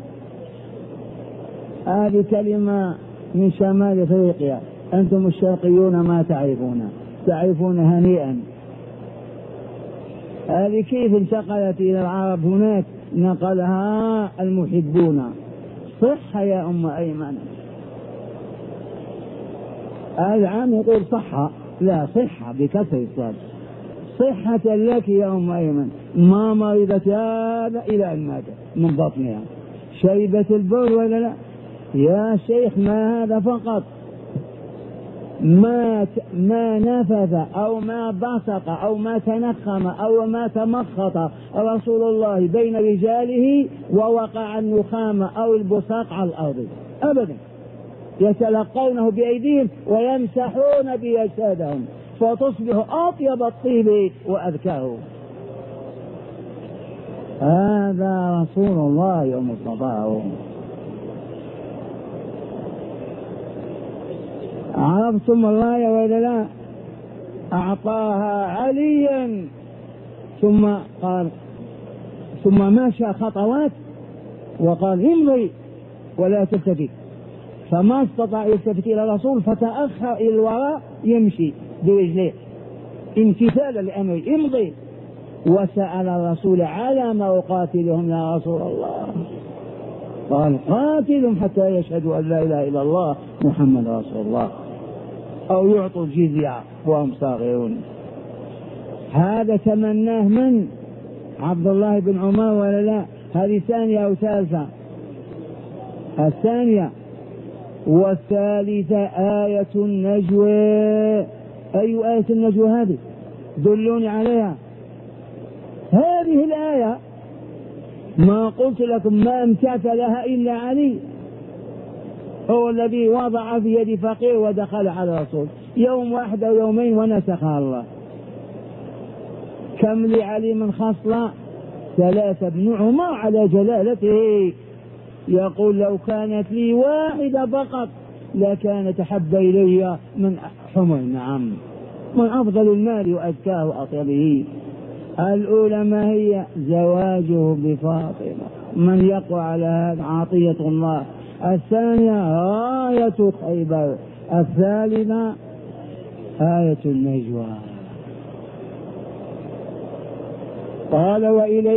هذه كلمة من شمال أفريقيا، أنتم الشرقيون ما تعرفون هنيئا. هذه كيف انتقلت إلى العرب هناك؟ نقلها المحبون. صح يا أيمن. العام يقول صحة، لا صحة بكسر الصاد. صحة لك يا أيمن، ما مرضت هذا إلى أن ماتت من بطنها. شربت البول ولا لا؟ يا شيخ ما هذا فقط، ما نفذ أو ما بصق أو ما تنخم أو ما تمخط رسول الله بين رجاله ووقع النخام أو البصاق على الأرض أبدا، يتلقونه بأيديهم ويمسحون بأجسادهم فتصبح أطيب الطيب وأذكاه. هذا رسول الله يوم اصطفاه. عرفتم الراية ولا لا؟ أعطاها عليا ثم قال، ثم مشى خطوات وقال امضي ولا تلتفت، فما استطاع يلتفت إلى الرسول فتأخر إلى الوراء يمشي برجليه امتثالا لأمره امضي، وسأل الرسول على ما أقاتلهم يا رسول الله؟ قال قاتلهم حتى يشهدوا أن لا إله إلا الله محمد رسول الله أو يعطوا الجزية وهم صاغرون. هذا تمناه من؟ عبد الله بن عمر ولا لا؟ هذه ثانية أو ثالثة؟ الثانية. والثالثة آية النجوى. أي آية النجوى هذه؟ دلوني عليها. هذه الآية ما قلت لكم ما امتثلها إلا علي، هو الذي وضع في يد فقير ودخل على الرسول يوم واحد أو يومين ونسخها الله. كم لعلي من خصلة؟ 3 بن عمر على جلالته. يقول لو كانت لي واحدة فقط لكانت أحب إلي من حمر النعم، من أفضل المال وأزكاه وأطيبه. الأولى ما هي؟ زواجه بفاطمة، من يقوى على هذا؟ عطية الله. الثانية راية خيبر. الثالثة آية النجوى. قال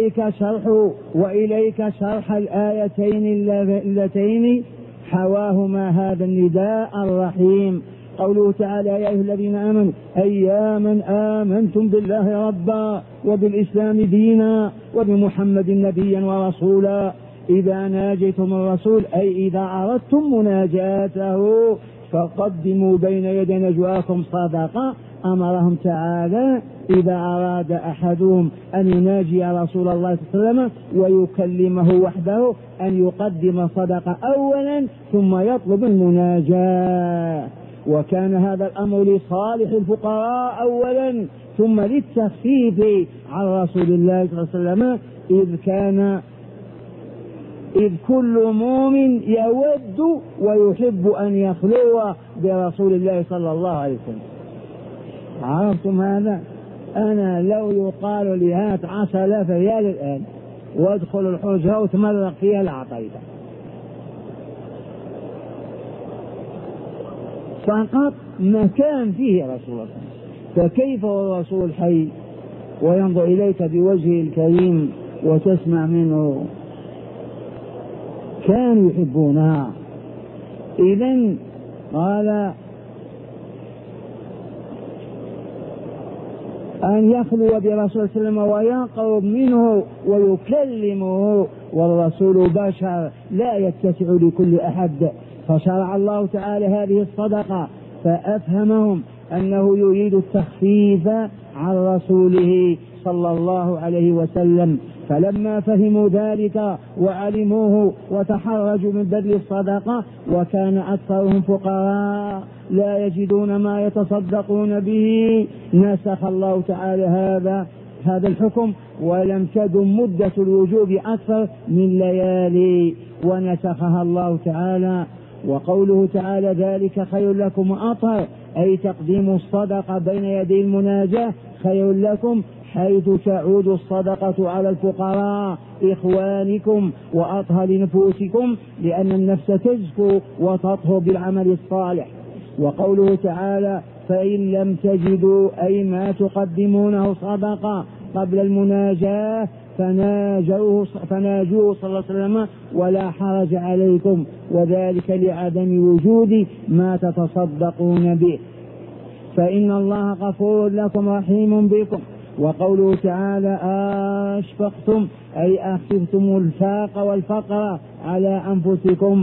وإليك شرح الآيتين اللتين حواهما هذا النداء الرحيم. قوله تعالى يا أيها الذين آمنوا أياما آمنتم بالله ربا وبالإسلام دينا وبمحمد نبيا ورسولا إذا ناجيتم الرسول أي إذا أردتم مناجاته فقدموا بين يدي نجواكم صدقة. أمرهم تعالى إذا أراد أحدهم أن يناجي رسول الله صلى الله عليه وسلم ويكلمه وحده أن يقدم صدقة أولا ثم يطلب المناجاة. وكان هذا الأمر لصالح الفقراء أولا ثم للتخفيف عن رسول الله صلى الله عليه وسلم، إذ كل مؤمن يود ويحب أن يخلو برسول الله صلى الله عليه وسلم. عرفتم هذا؟ أنا لو يقال لي هات 10,000 ريال الآن وادخل الحجرة وتمرق فيها لأعطيته، فقط مكان فيه رسول الله، فكيف والرسول حي وينظر إليك بوجهه الكريم وتسمع منه؟ كانوا يحبونها. إذن قال أن يخلو برسول الله صلى الله عليه وسلم ويقرب منه ويكلمه، والرسول بشر لا يتسع لكل أحد، فشرع الله تعالى هذه الصدقة فأفهمهم أنه يريد التخفيف عن رسوله صلى الله عليه وسلم. فلما فهموا ذلك وعلموه وتحرجوا من بذل الصدقة وكان أكثرهم فقراء لا يجدون ما يتصدقون به، نسخ الله تعالى هذا الحكم ولم تدم مدة الوجوب أكثر من ليالي ونسخها الله تعالى. وقوله تعالى ذلك خير لكم وأطهر أي تقديم الصدقة بين يدي المناجاة خير لكم، حيث تعود الصدقة على الفقراء إخوانكم وأطهر لنفوسكم، لأن النفس تزكو وتطهر بالعمل الصالح. وقوله تعالى فإن لم تجدوا أي ما تقدمونه صدقة قبل المناجاة فناجوه صلى الله عليه وسلم ولا حرج عليكم، وذلك لعدم وجود ما تتصدقون به، فإن الله غفور لكم رحيم بكم. وقوله تعالى أشفقتم أي أخفتم الفاق والفقر على أنفسكم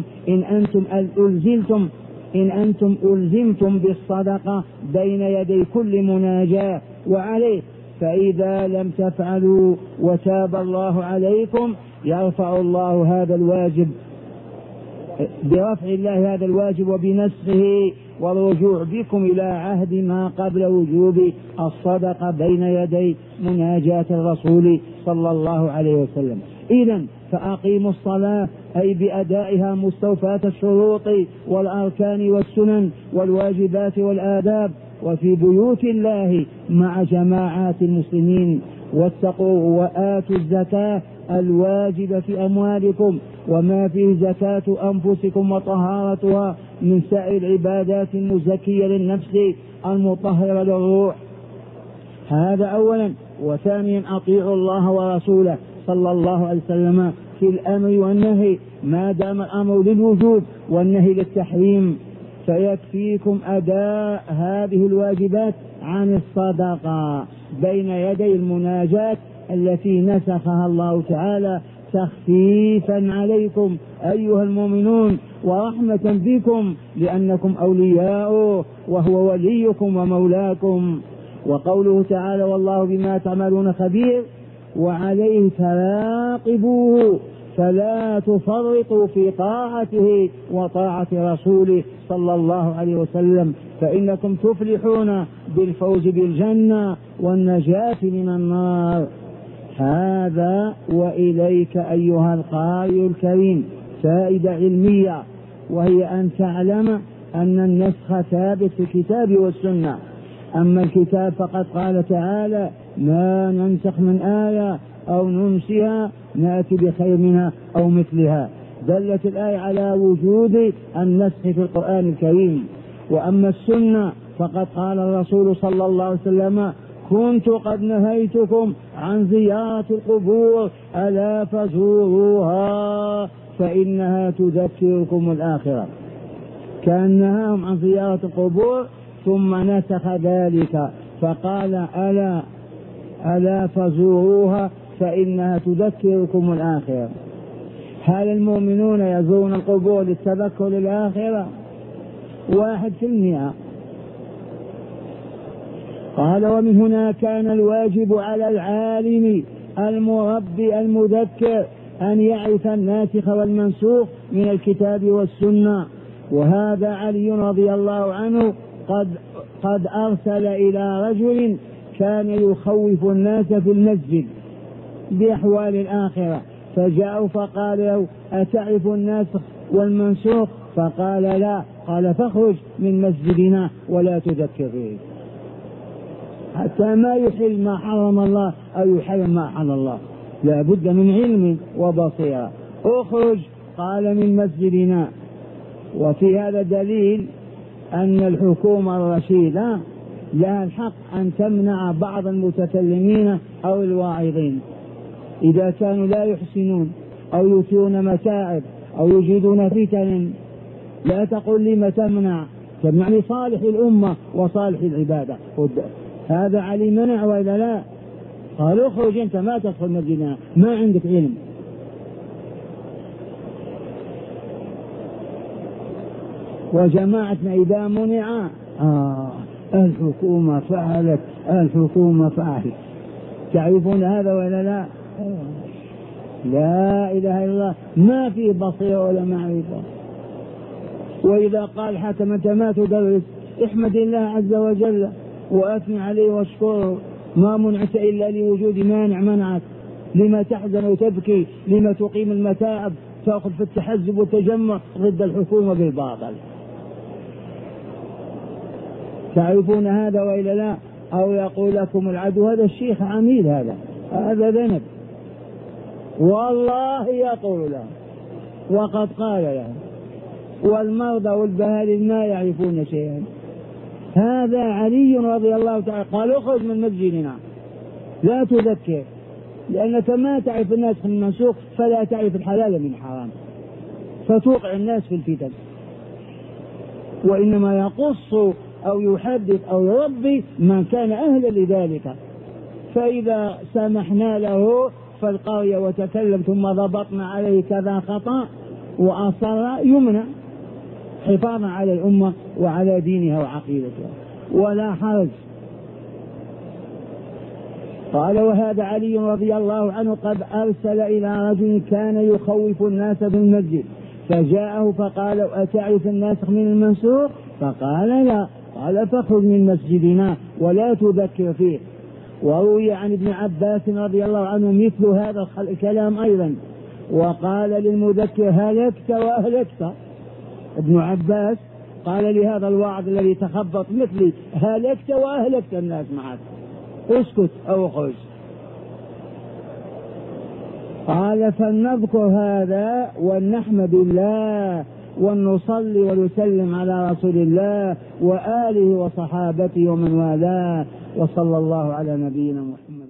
إن أنتم ألزمتم بالصدقة بين يدي كل مناجاة وعليه، فإذا لم تفعلوا وتاب الله عليكم يرفع الله هذا الواجب برفع الله هذا الواجب وبنسخه والرجوع بكم إلى عهد ما قبل وجوب الصدقة بين يدي مناجاة الرسول صلى الله عليه وسلم. إذن فأقيموا الصلاة أي بأدائها مستوفاة الشروط والأركان والسنن والواجبات والآداب وفي بيوت الله مع جماعات المسلمين، واتقوا وآتوا الزكاة الواجب في أموالكم وما فيه زكاة أنفسكم وطهارتها من سائر العبادات المزكية للنفس المطهرة للروح. هذا أولا. وثانيا أطيعوا الله ورسوله صلى الله عليه وسلم في الأمر والنهي ما دام الأمر للوجوب والنهي للتحريم، فيكفيكم أداء هذه الواجبات عن الصدقة بين يدي المناجاة التي نسخها الله تعالى تخفيفا عليكم أيها المؤمنون ورحمة بكم لأنكم أولياؤه وهو وليكم ومولاكم. وقوله تعالى والله بما تعملون خبير وعليه تراقبوه فلا تفرطوا في طاعته وطاعة رسوله صلى الله عليه وسلم فإنكم تفلحون بالفوز بالجنة والنجاة من النار. هذا وإليك أيها القارئ الكريم فائدة علمية، وهي أن تعلم أن النسخ ثابت في الكتاب والسنة. أما الكتاب فقد قال تعالى ما ننسخ من آية أو ننسها نأتي بخير منها أو مثلها، دلت الآية على وجود النسخ في القرآن الكريم. وأما السنة فقد قال الرسول صلى الله عليه وسلم كنت قد نهيتكم عن زيارة القبور ألا فزوروها فإنها تذكركم الآخرة. كان نهاهم عن زيارة القبور ثم نسخ ذلك فقال ألا فزوروها فإنها تذكركم الآخرة. هل المؤمنون يزورون القبور للتذكر للآخرة؟ 1%. قال ومن هنا كان الواجب على العالم المربي المذكر أن يعرف الناسخ والمنسوخ من الكتاب والسنة. وهذا علي رضي الله عنه قد أرسل إلى رجل كان يخوف الناس في المسجد بأحوال الآخرة، فجاءوا فقال له أتعرف الناسخ والمنسوخ؟ فقال لا. قال فاخرج من مسجدنا ولا تذكر فيه حتى ما يحل ما حرم الله أو يحرم ما حل الله، لا بد من علم وبصيرة. اخرج قال من مسجدنا. وفي هذا دليل أن الحكومة الرشيدة لها الحق أن تمنع بعض المتكلمين أو الواعظين إذا كانوا لا يحسنون أو يثيرون متاعب أو يجيدون فتن. لا تقل لي ما تمنع لصالح الأمة وصالح العبادة. هذا علي منع وإذا لا قال اخرج أنت ما تدخل مسجدنا ما عندك علم. وجماعتنا إذا منع الحكومة فعلت الحكومة فعلت. تعرفون هذا ولا لا؟ لا إله إلا الله ما في بصيرة ولا معرفة. وإذا قال حكم أنت ما تدرس احمد الله عز وجل وأثني عليه واشكره، ما منعت إلا لوجود مانع منعك. لما تحزن وتبكي؟ لما تقيم المتاعب تأخذ في التحزب والتجمع ضد الحكومة بالباطل؟ تعرفون هذا وإلا لا؟ أو يقول لكم العدو هذا الشيخ عميد هذا ذنب، والله يقول له وقد قال له. والمرضى والبهائم ما يعرفون شيئا. هذا علي رضي الله تعالى قال اخرج من مسجدنا لا تذكر، لأنك ما تعرف الناس في المنسوخ فلا تعرف الحلال من الحرام فتوقع الناس في الفتن. وإنما يقص أو يحدث أو يربي من كان أهلا لذلك. فإذا سمحنا له فالقرية وتكلم ثم ضبطنا عليه كذا خطأ وأصر يمنع حفاظا على الأمة وعلى دينها وعقيدتها ولا حرج. قال وهذا علي رضي الله عنه قد أرسل إلى رجل كان يخوف الناس في المسجد فجاءه فقال أتعرف الناسخ من المنسوخ؟ فقال لا. قال فاخرج من مسجدنا ولا تذكر فيه. وروي عن ابن عباس رضي الله عنه مثل هذا الكلام أيضا، وقال للمذكر هلكت وأهلكت. ابن عباس قال لهذا الواعظ الذي تخبط مثلي هلكت وأهلكت الناس معك، اسكت أو اخرج. قال فلنذكر هذا ونحمد الله ونصلي ونسلم على رسول الله وآله وصحابته ومن والاه، وصلى الله على نبينا محمد.